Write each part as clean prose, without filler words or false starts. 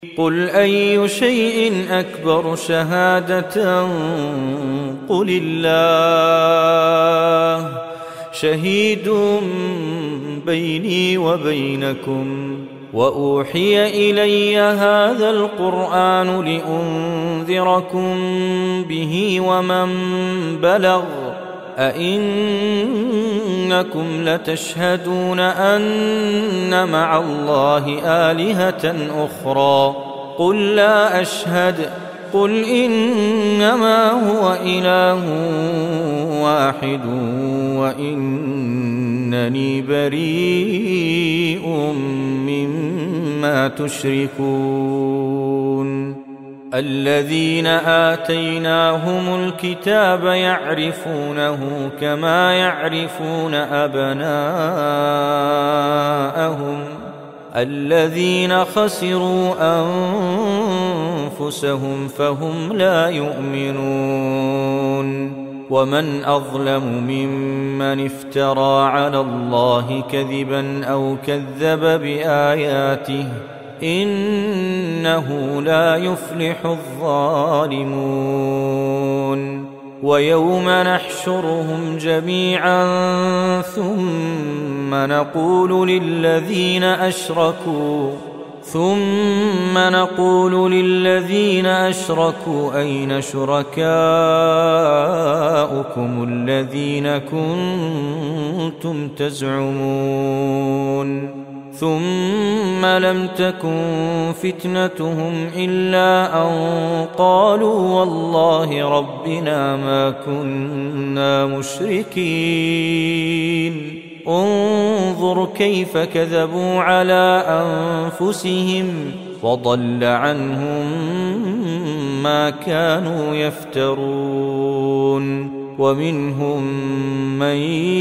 قل أي شيء أكبر شهادة قل الله شهيد بيني وبينكم وأوحي إلي هذا القرآن لأنذركم به ومن بلغ أئنكم لتشهدون أن مع الله آلهة أخرى قل لا أشهد قل إنما هو إله واحد وإنني بريء مما تشركون الذين آتيناهم الكتاب يعرفونه كما يعرفون أبناءهم الذين خسروا أنفسهم فهم لا يؤمنون ومن أظلم ممن افترى على الله كذبا أو كذب بآياته إنه لا يفلح الظالمون ويوم نحشرهم جميعا ثم نقول للذين أشركوا أين شركاؤكم الذين كنتم تزعمون ثم لم تكن فتنتهم إلا أن قالوا والله ربنا ما كنا مشركين انظر كيف كذبوا على أنفسهم وضل عنهم ما كانوا يفترون ومنهم من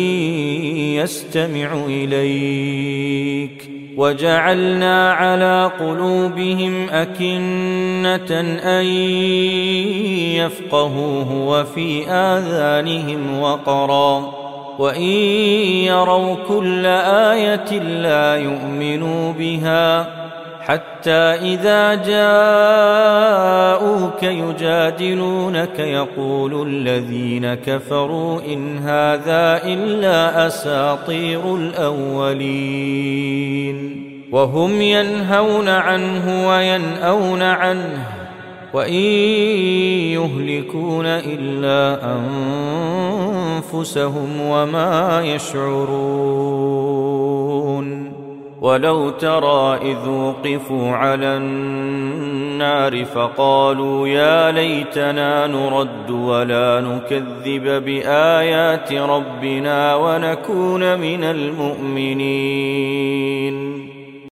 يستمع إليك وجعلنا على قلوبهم أكنة أن يفقهوه وفي آذانهم وقرا وإن يروا كل آية لا يؤمنوا بها حتى إذا جاءوك يجادلونك يقول الذين كفروا إن هذا إلا أساطير الأولين وهم ينهون عنه وينأون عنه وإن يهلكون إلا أنفسهم وما يشعرون ولو ترى إذ وقفوا على النار فقالوا يا ليتنا نرد ولا نكذب بآيات ربنا ونكون من المؤمنين